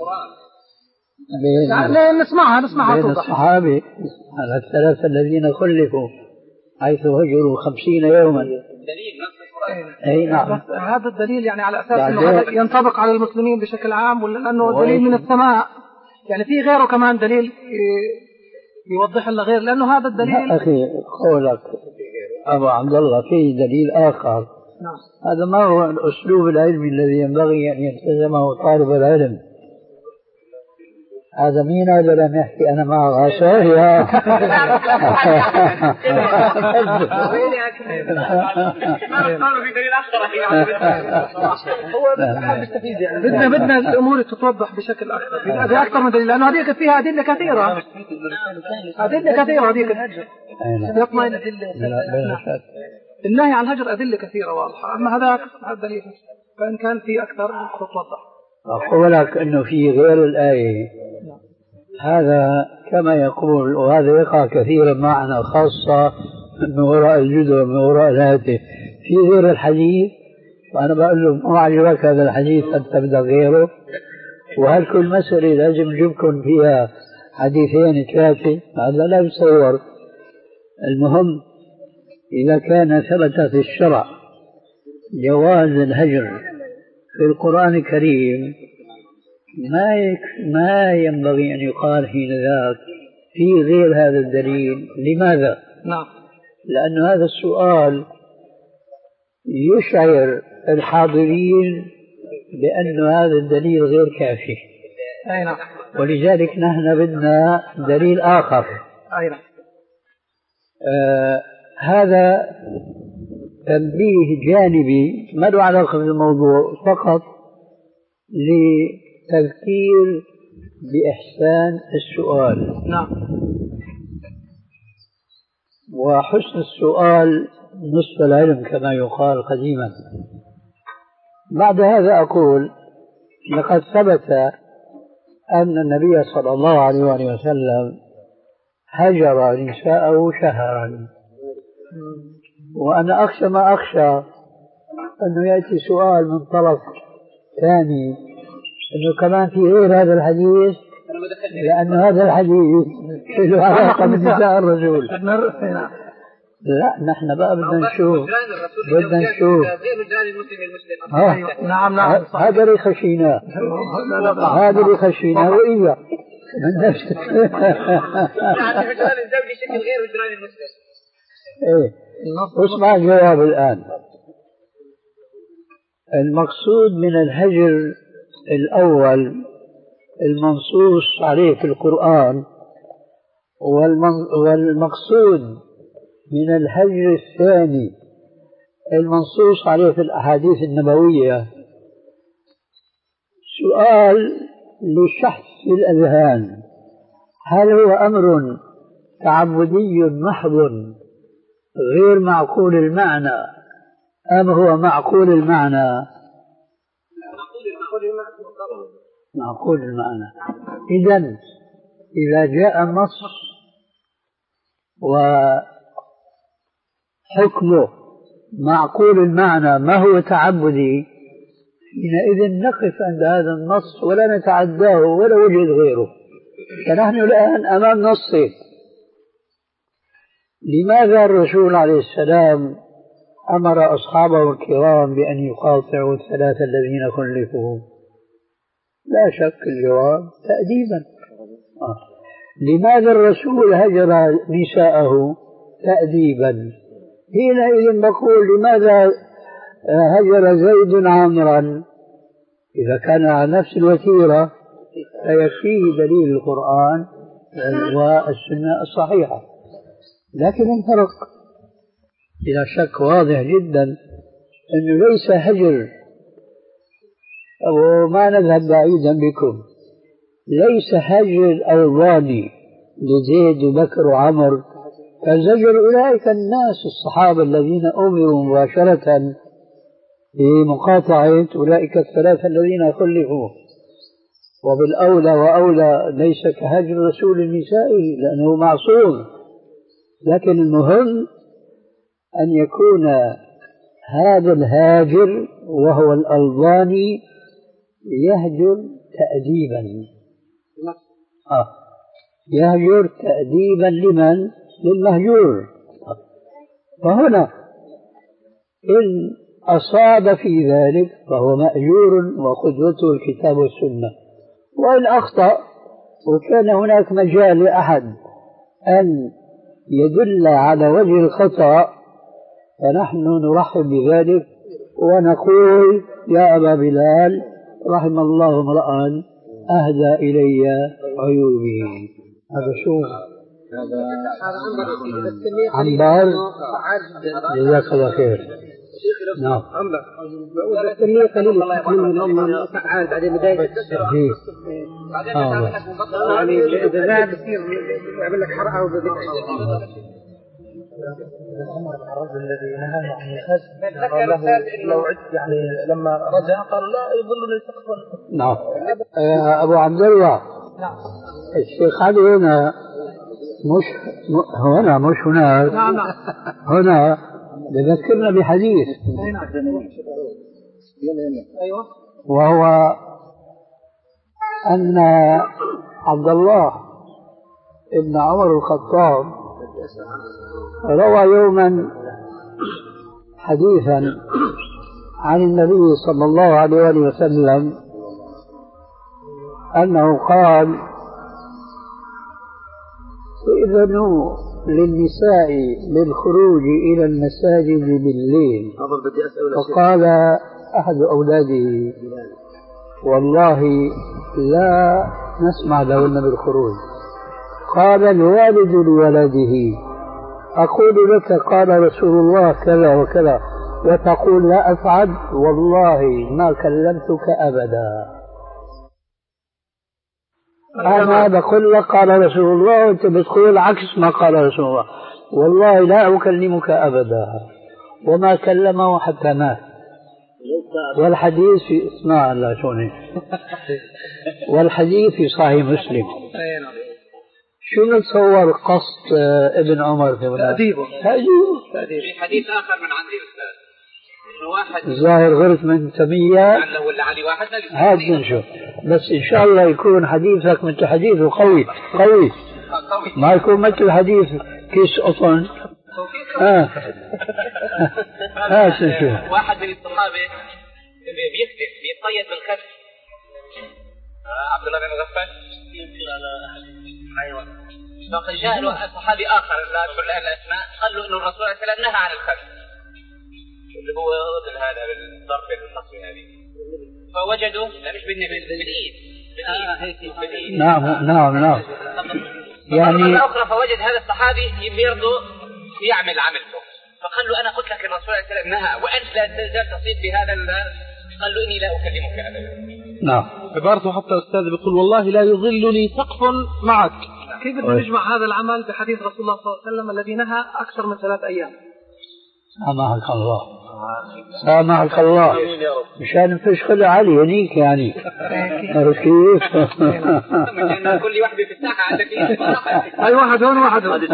بين نسمعها نسمعها بين الصحابة على الثلاثة الذين خلفوا حيث هجروا خمسين يوما. دليل نص القرآن. أي نعم. هذا الدليل يعني على أساس أنه ينطبق على المسلمين بشكل عام، ولا أنه دليل من السماء؟ يعني في غيره كمان دليل يوضح لنا غير، لأنه هذا الدليل. أخي قولك أبو عبد الله في دليل آخر. نعم. هذا ما هو الأسلوب العلمي الذي ينبغي أن يلتزمه طالب العلم. هذا مين هذا لم يحكي أنا مع غاصة يا هو بيستفيد يعني بدنا بدنا الأمور تتوضح بشكل أكثر بأكثر من دليل لأنه هذيك فيها أدلة كثيرة أدلة كثيرة هذيك يطمئن النهي عن الهجر أدلة كثيرة واضحة أما هذا دليل فإن كان في أكثر تتوضح. أقول لك أنه في غير الآية هذا كما يقول وهذا يقع كثيرا معنا خاصة من وراء الجدر من وراء الهاتف في غير الحديث وأنا بقول له ما عجبك هذا الحديث أن تبدأ غيره وهل كل مسألة لازم نجيبكم فيها حديثين ثلاثة هذا لا يتصور. المهم إذا كان ثبت في الشرع جواز الهجر في القرآن الكريم ما ما ينبغي أن يقال حين ذاك في غير هذا الدليل. لماذا؟ نعم. لأن هذا السؤال يشعر الحاضرين بأن هذا الدليل غير كافي. أي نعم. ولذلك نحن بدنا دليل آخر. أي نعم. آه هذا تنبيه جانبي ما له علاقة بالموضوع فقط لتذكير بإحسان السؤال. نعم. وحسن السؤال نصف العلم كما يقال قديما. بعد هذا أقول لقد ثبت أن النبي صلى الله عليه وسلم هجر نساءه شهرا وأنا أخشى ما أخشى أنه يأتي سؤال من طرف ثاني أنه كمان في غير هذا الحديث لأن هذا الحديث له علاقة بنساء الرسول. لا نحن بقى بدنا نشوف بدنا نشوف نعم نعم هذا اللي خشيناه هذا اللي خشيناه وإياه من نفسه ايه اسمع الجواب الآن. المقصود من الهجر الأول المنصوص عليه في القرآن والمقصود من الهجر الثاني المنصوص عليه في الأحاديث النبوية سؤال لشحذ الأذهان هل هو أمر تعبدي محض غير معقول المعنى أم هو معقول المعنى؟ معقول المعنى. إذن إذا جاء النص وحكمه معقول المعنى ما هو تعبدي حينئذ نقف عند هذا النص ولا نتعداه ولا وجد غيره. فنحن الآن أمام نصين. لماذا الرسول عليه السلام أمر أصحابه الكرام بأن يقاطعوا الثلاثة الذين خلفوا؟ لا شك الجواب تأديبا. آه. لماذا الرسول هجر نساءه؟ تأديبا. حينئذ نقول لماذا هجر زيد عمرا؟ إذا كان على نفس الوتيرة فيكفيه دليل القرآن والسنة الصحيحة. لكن الفرق بلا شك واضح جدا أنه ليس هجر وما نذهب بعيدا بكم ليس هجر الأوضاني لزيد وبكر وعمر فزجر أولئك الناس الصحابة الذين أمروا مباشرة بمقاطعة أولئك الثلاثة الذين خلفوا. وبالأولى وأولى ليس كهجر رسول النساء لأنه معصوم. لكن المهم أن يكون هذا الهاجر وهو الألباني يهجر تأديبا. آه. يهجر تأديبا لمن؟ للمهجور. فهنا إن أصاب في ذلك فهو مأجور وقدوته الكتاب والسنة. وإن أخطأ وكان هناك مجال لأحد أن يدل على وجه الخطأ فنحن نرحب بذلك ونقول يا أبا بلال رحم الله امرأ أهدى إلي عيوبه. هذا شو؟ عنبر. جزاك الله خير. نعم. التنمية قليل من الأمة فعال بعدين بداية الترجيح. يعني إذا زاد يصير يعمل لك حرقة وبدأ. عمر الرجل الذي نهى عن الحج قال له لو عدت يعني لما رجع قال لا يظل يستقبل. نعم. أبو عبد الله. نعم. الشيخ علي هنا مش هنا مش هناك. نعم نعم. هنا يذكرنا بحديث. أيوة. وهو أن عبد الله ابن عمر الخطاب روى يوما حديثا عن النبي صلى الله عليه وسلم أنه قال: إذنوا للنساء للخروج إلى المساجد بالليل. فقال أحد أولاده: والله لا نسمع لهن بالخروج. قال الوالد لولده: أقول لك قال رسول الله كذا وكذا وتقول لا أفعل، والله ما كلمتك أبدا. أنا بقول لك قال رسول الله وأنت بتقول عكس ما قال رسول الله. والله لا أكلمك أبدا. وما كلمه حتى مات. والحديث في اسمع الله شوني والحديث في صحيح مسلم. شو نتصور قصد ابن عمر في تأديبه؟ تأديبه. في حديث آخر من عندي أستاذ إنه واحد ظاهر غرت من تمية لعله ولا علي واحد هذا نشوف. بس إن شاء الله يكون حديثك مثل حديثه قوي قوي ما يكون مثل حديث كيس قطن. اه اه نشوف. واحد من الصحابة بيكتب بيطيب بالخف. عبد الله بن مغفل. ايوه. فجاء له صحابي اخر لا اذكر له الاسماء قال له انه الرسول صلى الله عليه وسلم نهى عن الخف اللي هو ضد هذا بالضرب الخصم هذه. فوجدوا لا مش بالنبل بالايد بالايد. نعم نعم نعم. يعني مرة أخرى فوجد هذا الصحابي يرضى يعمل عملته فقال له أنا قلت لك الرسول صلى الله عليه وسلم نهى وأنت لا تزال تصيب بهذا. قال له إني لا أكلمك أبدا. نعم. عبارته حتى أستاذ بيقول والله لا يظلني سقف معك. كيف بدنا نجمع هذا العمل بحديث رسول الله صلى الله عليه وسلم الذي نهى أكثر من ثلاث أيام؟ سامحك الله سامحك الله مشان نفشخل علي هنيك يعني كيف كل واحدة في الساحة عندك أي واحد هون واحد هون.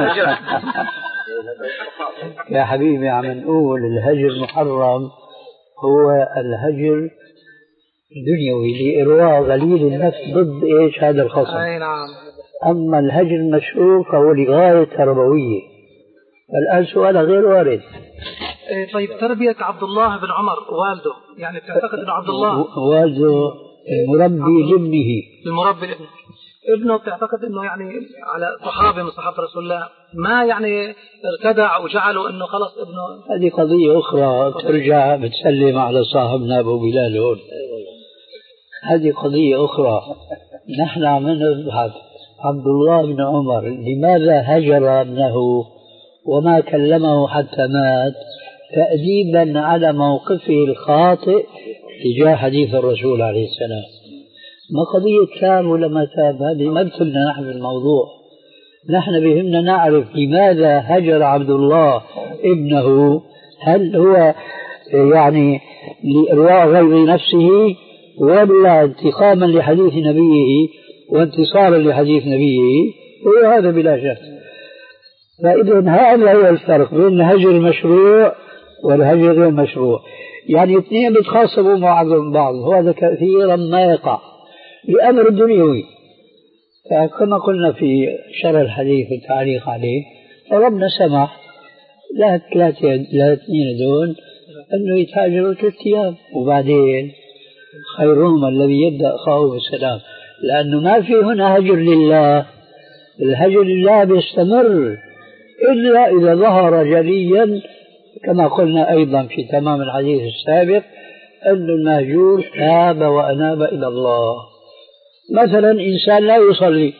يا حبيبي عم نقول الهجر المحرم هو الهجر دنيوي لإرواء غليل النفس ضد إيش هذا الخصم. أي نعم. أما الهجر المشروع فهو لغاية تربوية. الآن سؤال غير وارد. إيه طيب تربية عبد الله بن عمر والده يعني تعتقد أنه عبد الله والده المربي لابنه المربي لابنه ابنه تعتقد أنه يعني على صحابة من صحابة رسول الله ما يعني ارتدع وجعله أنه خلص ابنه. هذه قضية أخرى ترجع بتسلم على صاحبنا أبو بلال هون. هذه قضية أخرى. نحن عم نبحث عبد الله بن عمر لماذا هجر ابنه وما كلمه حتى مات تأديبا على موقفه الخاطئ تجاه حديث الرسول عليه السلام. ما قضية تاب ولا ما تاب هذه ما بتلنا نحن الموضوع. نحن بهمنا نعرف لماذا هجر عبد الله ابنه. هل هو يعني لإرواء غير نفسه ولا انتقاما لحديث نبيه وانتصارا لحديث نبيه؟ هو هذا بلا شك. فإذا هذا هو الفرق بين الهجر المشروع والهجر غير المشروع. يعني اثنين بيتخاصموا مع بعض وهذا كثيرا ما يقع لأمر دنيوي. فكما قلنا في شرح الحديث والتعليق عليه فربنا سمح لا ثلاثة لا اثنين دون أنه يتهاجروا ثلاث أيام وبعدين خيرهم الذي يبدأ أخاه بالسلام. لأنه ما في هنا هجر لله. الهجر لله بيستمر إلا إذا ظهر جليا كما قلنا أيضا في تمام الحديث السابق أن المهجور تاب وأناب إلى الله. مثلا إنسان لا يصلي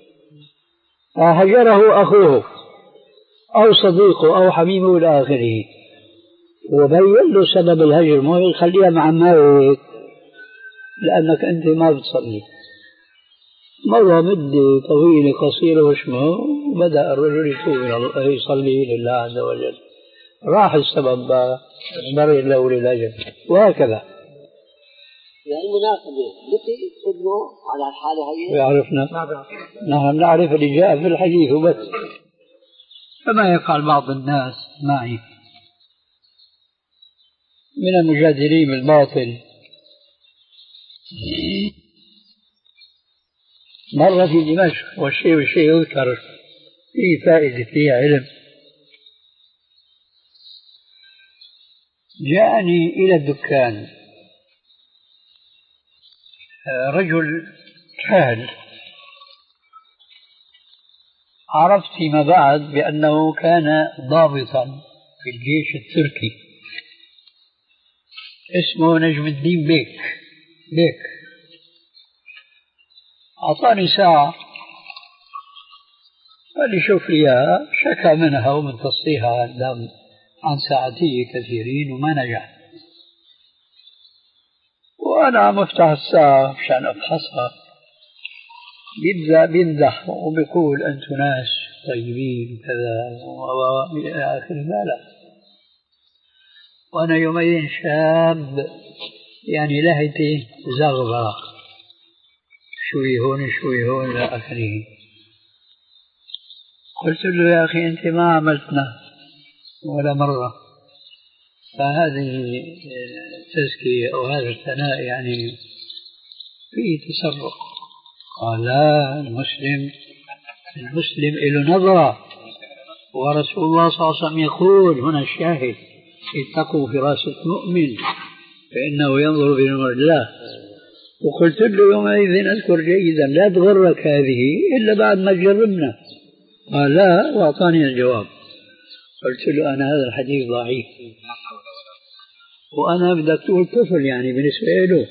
فهجره أخوه أو صديقه أو حميمه إلى آخره، وبين له سبب الهجر، مو يخليها مع مالك لأنك أنت ما بتصلي. مضى مدة طويلة قصيرة وشمه، وبدأ الرجل يتوب إلى الله يصلي لله عز وجل، راح السبب مر له للأجل، وهكذا. يعني مناسبة التي تدنو على الحالة هي يعرفنا نحن نعرف اللي جاء في الحديث وبس، كما يفعل بعض الناس معي من المجادلين بالباطل. مرة في دمشق والشيء والشيء يذكر فيه فائدة فيه علم، جاءني إلى الدكان رجل كاهل، عرفت فيما بعد بأنه كان ضابطا في الجيش التركي، اسمه نجم الدين بيك بيك أعطاني ساعة قال لي شوف لي إياها، شكى منها ومن تصليها عن ساعتي كثيرين وما نجح، وأنا عم أفتح الساعة مشان أفحصها بيبدأ بيمدح وبيقول أنتم ناس طيبين كذا وإلى آخر ذلك، وأنا يومين شاب يعني لهيتي زغبة شوي هون شوي هون إلى آخره. قلت له يا أخي أنت ما عملتنا ولا مرة، فهذه التزكية أو هذا الثناء يعني فيه تسرق. قال لا، المسلم المسلم له نظرة، ورسول الله صلى الله عليه وسلم يقول هنا الشاهد اتقوا فراسة مؤمن فإنه ينظر بنور الله. وقلت له يومئذ أذكر جيدا لا تغرك هذه إلا بعد ما جربنا. قال لا، وأعطاني الجواب. قلت له أنا هذا الحديث ضعيف، وأنا بدك تقول طفل يعني بالنسبة له.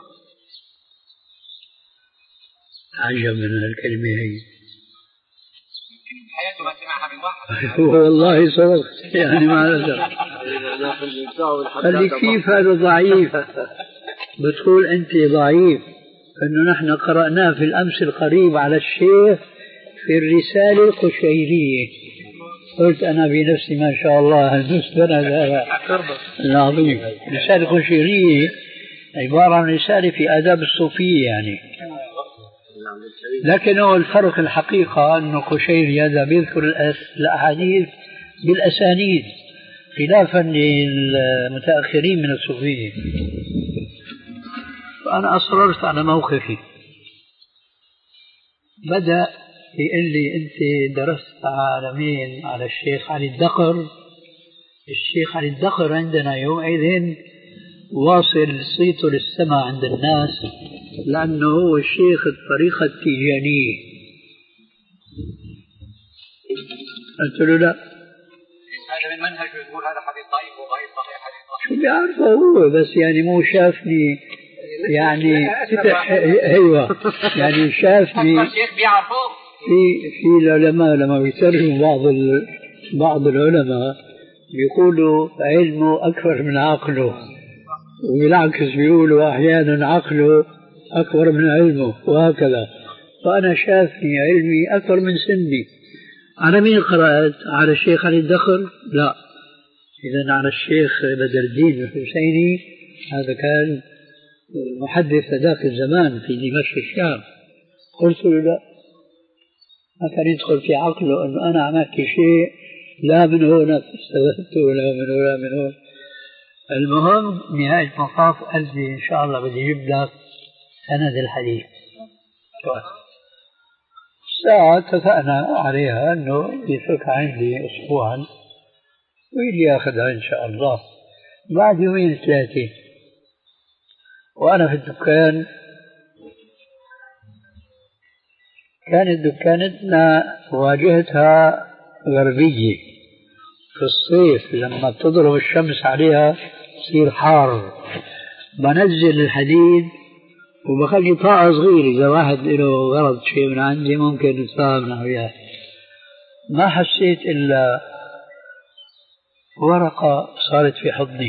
عجب من هالكلمة هي، حياته ما سمعها من واحد والله صدق يعني ما نزل. قال لي كيف هذا ضعيف؟ بتقول أنت ضعيف، أنه نحن قرأناه في الأمس القريب على الشيخ في الرسالة القشيرية. قلت أنا بنفسي ما شاء الله المستند هذا العظيم. الرسالة القشيرية عبارة عن رسالة في آداب الصوفية يعني، لكن هو الفرق الحقيقة أنه قشيري هذا بيذكر الأحاديث بالأسانيد خلافا للمتأخرين من الصوفية. فأنا أصررت على موقفي. بدأ يقول لي أنت درست على مين؟ على الشيخ علي الدقر. الشيخ علي الدقر عندنا يومئذ واصل صيته للسماء عند الناس، لأنه هو الشيخ الطريقة التيجانية. قلت له لا، هذا من منهج يقول هذا حديث ضعيف وضعيف صحيح حديث ضعيف. شو بيعرفه هو، بس يعني مو شافني يعني ايوه يعني شافني. الشيخ بيعرفه في في العلماء لما بيترجموا بعض ال... بعض العلماء بيقولوا علمه أكبر من عقله، وبالعكس بيقولوا أحيانا عقله أكبر من علمه وهكذا. فأنا شافني علمي أكبر من سني. على مين قرأت؟ على الشيخ علي الدخر؟ لا، إذن على الشيخ بدر الدين الحسيني، هذا كان محدث ذاك الزمان في دمشق الشام. قلت له لا، ما كان يدخل في عقله أنه أنا عملت شيء لا من هنا استفدت ولا من هنا من هنا. المهم نهاية المطاف قال لي إن شاء الله بدي أجيب لك سند الحديث. ساعة اتفقنا عليها أنه يتركها عندي أسبوعا ويلي ياخذها إن شاء الله. بعد يومين ثلاثة وأنا في الدكان، كانت دكانتنا واجهتها غربية، في الصيف لما تضرب الشمس عليها تصير حار. بنزل الحديد وبخلي طاقة صغيرة إذا واحد له غرض شيء من عندي ممكن نتفاهم وياه. ما حسيت إلا ورقة صارت في حضني،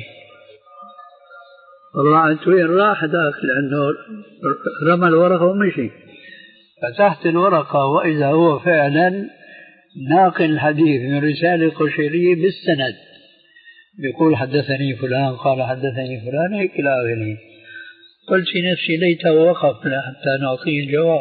طلعت وين راح ذاك لأنه رمى الورقة ومشي. فتحت الورقة وإذا هو فعلا ناقل الحديث من رسالة قشيرية بالسند، بيقول حدثني فلان قال حدثني فلان هيك إلى آخره. قلت في نفسي ليته وقف حتى نعطيه الجواب.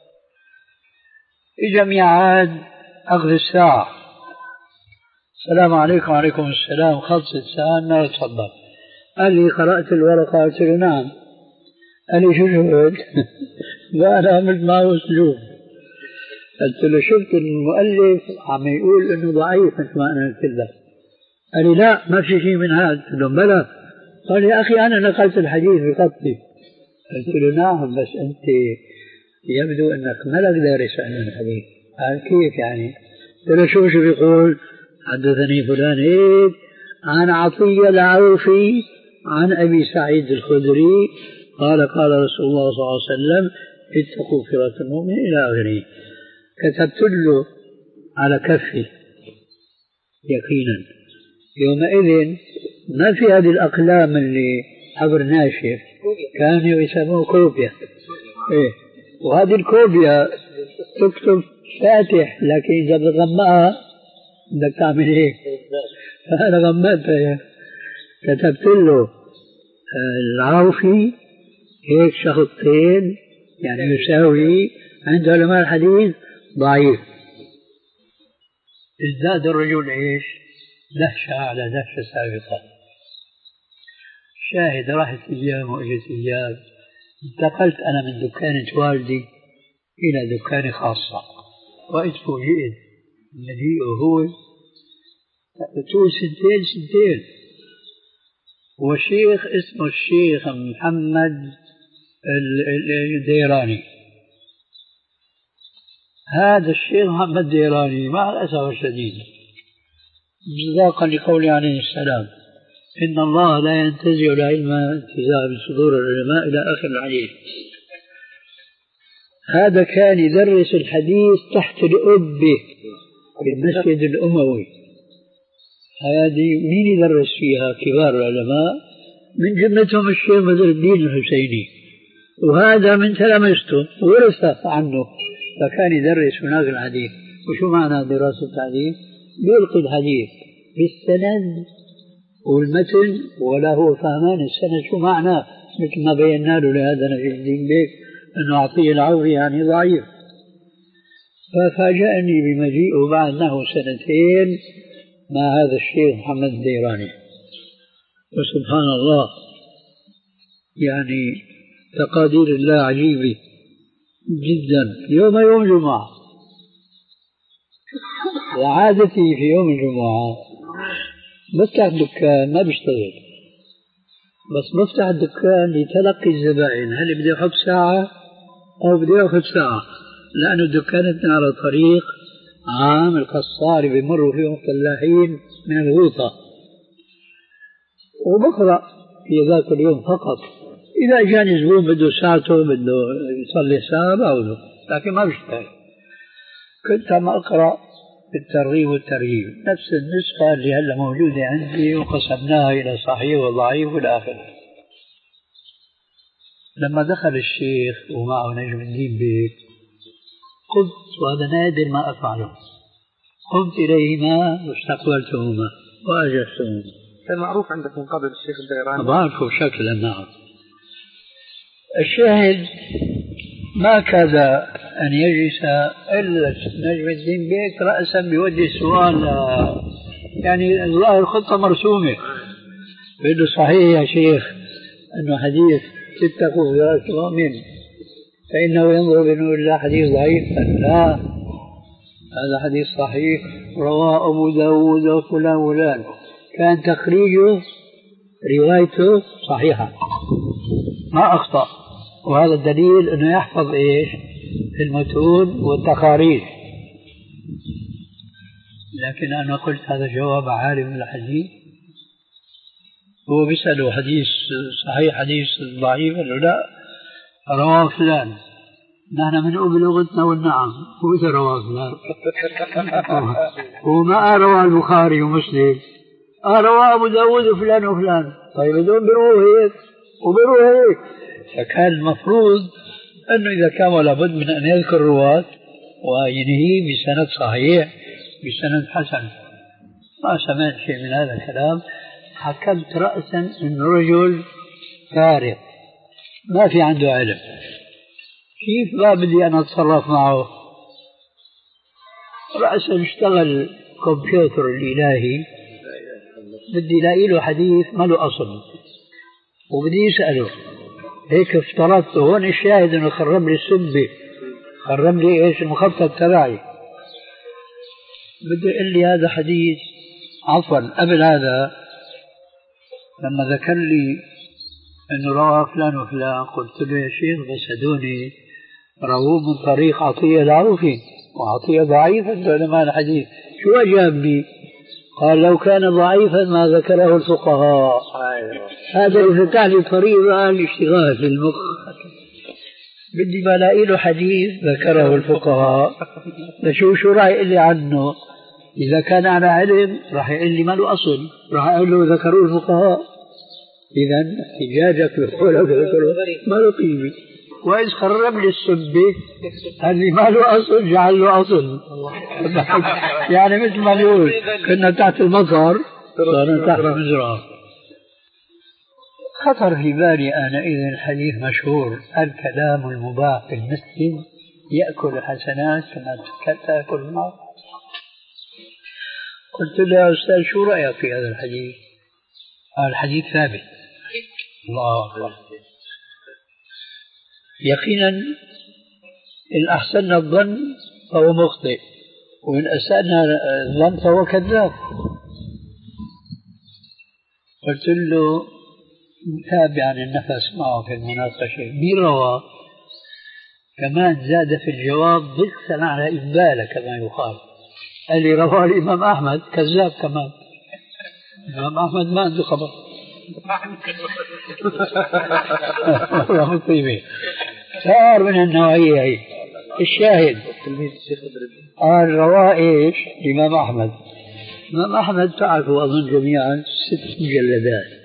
إجا ميعاد أخذ الساعة، السلام عليكم. وعليكم السلام. خلصت الساعة ما تفضل. قال لي قرأت الورقة؟ قلت له نعم. قال لي شو شفت؟ وأنا عملت معه أسلوب. قلت له شفت المؤلف عم يقول إنه ضعيف مثل ما أنا قلت لك. قال لي لا ما في شيء من هذا. قلت له بلى. قال لي أخي أنا نقلت الحديث بخطي. قلت له نعم بس أنت يبدو أنك ما لك دارس عن الحديث. قال كيف يعني؟ قلت له شو شو بيقول؟ حدثني فلان هيك عن عطية العوفي عن أبي سعيد الخدري قال قال رسول الله صلى الله عليه وسلم اتقوا فرة المؤمن إلى آخره. كتبت له على كفي يقينا. يومئذ ما في هذه الأقلام اللي حبر ناشف، كانوا يسموه كوبيا. إيه. وهذه الكوبيا تكتب فاتح، لكن إذا بتغمقها بدك تعمل هيك. فأنا غمقتها، كتبت له العوفي هيك شخطين يعني يساوي عند علماء الحديث ضعيف. ازداد الرجل ايش؟ دهشة على دهشة سابقة. شاهد راحت ايام واجت ايام، انتقلت انا من دكانة والدي الى دكانة خاصة، وإذ فوجئت مجيئه هو طول سنتين سنتين. وشيخ اسمه الشيخ محمد الديراني. هذا الشيخ محمد الديراني مع الأسف الشديد مصداقا لقوله عليه السلام إن الله لا ينتزع العلم انتزاع بصدور العلماء إلى آخر الحديث. هذا كان يدرس الحديث تحت الأبة في المسجد الأموي. هذه مين يدرس فيها؟ كبار العلماء من جملتهم الشيخ بدر الدين الحسيني، وهذا من تلامذته ورث عنه، فكان يدرس هناك الحديث. وشو معنى دراسة الحديث؟ يلقي الحديث بالسند والمتن ولا هو فهمان السند شو معناه، مثل ما بينا له لهذا نجم الدين بيك أنه عطية العوفي يعني ضعيف. ففاجأني بمجيئه بعد نحو سنتين مع هذا الشيخ محمد الديراني. وسبحان الله يعني تقادير الله عجيبة جدا. يوم يوم جمعة، وعادتي في يوم الجمعة بفتح الدكان ما بشتغل، بس بفتح الدكان لتلقي الزبائن، هل بدي أحط ساعة أو بدي أخذ ساعة، لأنه دكانتنا على طريق عام القصار بيمروا فيهم فلاحين من الغوطة، وبقرأ في ذاك اليوم فقط. إذا جاني زبون بده ساعته بده يصلي ساعة بعوده، لكن ما بشتغل. كنت عم أقرأ بالترغيب والترهيب نفس النسخة اللي هلا موجودة عندي، وقسمناها إلى صحيح وضعيف والآخر. لما دخل الشيخ ومعه نجم الدين بيك قلت، وهذا نادر ما أفعله، قمت إليهما واستقبلتهما وأجلستهما. كان معروف عندك من قبل الشيخ الديراني؟ بعرفه شكلا نعم. الشاهد ما كاد أن يجلس إلا نجم الدين بيك رأسا بوجه السؤال، يعني الظاهر خطة مرسومة. بيقول له صحيح يا شيخ أنه حديث اتقوا فرة المؤمن فإنه ينظر بنور الله حديث ضعيف؟ لا، هذا حديث صحيح رواه أبو داود وفلان ولان، كان تخريجه روايته صحيحة ما أخطأ، وهذا الدليل أنه يحفظ إيش في المتون والتخاريج. لكن أنا قلت هذا جواب عالم الحديث، هو بيسأله حديث صحيح حديث ضعيف ولا لا؟ رواه فلان، نحن بنقول بلغتنا والنعم، هو إذا رواه فلان وما رواه البخاري ومسلم، رواه أبو داود وفلان وفلان. طيب هذول بيرووا هيك وبيرووا هيك. فكان المفروض أنه إذا كان لابد من أن يذكر الرواة وينهي بسند صحيح بسند حسن. ما سمعت شيء من هذا الكلام. حكمت رأسا أن رجل فارغ ما في عنده علم، كيف ما بدي أنا أتصرف معه؟ رأسا اشتغل كمبيوتر الإلهي، بدي لاقي له حديث ما له أصل وبدي يسأله. هيك افترضت هون الشاهد انه خرب لي السبة، خرب لي ايش المخطط تبعي. بده يقول لي هذا حديث، عفوا قبل هذا لما ذكر لي انه رواه فلان وفلان قلت له يا شيخ بس هدوني رووه من طريق عطية العوفي وعطية ضعيفة عند علماء الحديث. شو أجابني؟ قال لو كان ضعيفا ما ذكره الفقهاء. هذا اللي فتح لي طريقة الاشتغال في المخ. بدي ما الاقي له حديث ذكره الفقهاء لشو شو راح يقول لي عنه؟ إذا كان على علم راح يقول لي ما له أصل، راح أقول له ذكروه الفقهاء. إذا احتجاجك بقوله ذكروه ما له قيمة. وإذ خرب لي السبة اللي ما له أصل جعل له أصل. يعني مثل ما نقول كنا تحت المطر صارنا تحت المزرعة. خطر في بالي آنئذ الحديث مشهور: الكلام المباح في المسجد يأكل الحسنات كما تأكل النار. قلت له يا أستاذ شو رأيك في هذا الحديث؟ قال الحديث ثابت. الله أكبر. يقينا إن أحسننا الظن فهو مخطئ، وإن أسأنا الظن فهو كذاب. قلت له تابعا النفس معه في المناقشة. مين روى؟ كمان زاد في الجواب ضغطا على إقباله كما يقال. قال لي رواه الإمام أحمد. كذاب كمان. الإمام أحمد ما عنده خبر. والله مصيبة. صار من النوعية هي. الشاهد قال رواه إيش؟ الإمام أحمد. الإمام أحمد تعرفوا أظن جميعا ست مجلدات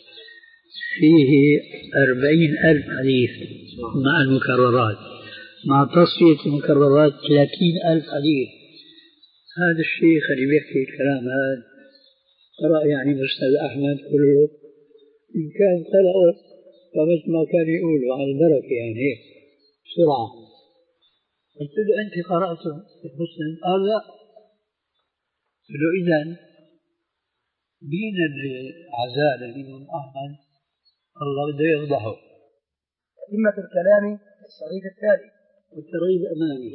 فيه أربعين ألف حديث مع المكررات، مع تصفية المكررات ثلاثين ألف حديث. هذا الشيخ اللي بيحكي الكلام هذا قرأ يعني مسند أحمد كله، إن كان قرأه فمثل ما كان يقول على البركة يعني هيك بسرعة. قلت له أنت قرأت المسند؟ قال لا. قلت له إذن مين اللي عزال الإمام أحمد؟ الله بده يفضحه. أئمة الكلام الصريح التالي والترغيب أمامي.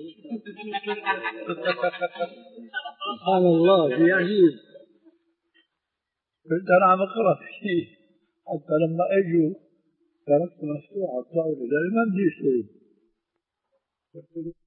سبحان الله شيء عجيب. قلت أنا عم أقرأ شيء حتى لما أجوا تركت مفتوحة الطاولة لأنه ما بدي أشتري.